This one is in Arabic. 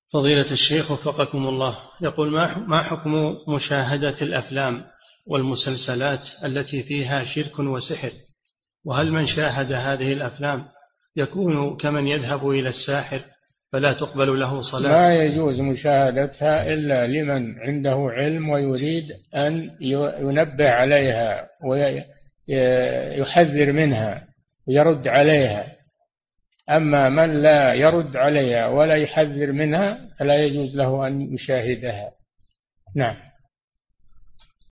فضيلة الشيخ وفقكم الله، يقول: ما حكم مشاهدة الأفلام والمسلسلات التي فيها شرك وسحر؟ وهل من شاهد هذه الأفلام يكون كمن يذهب إلى الساحر فلا تقبل له صلاة؟ لا يجوز مشاهدتها إلا لمن عنده علم ويريد أن ينبه عليها ويحذر منها ويرد عليها. أما من لا يرد عليها ولا يحذر منها فلا يجوز له أن يشاهدها. نعم.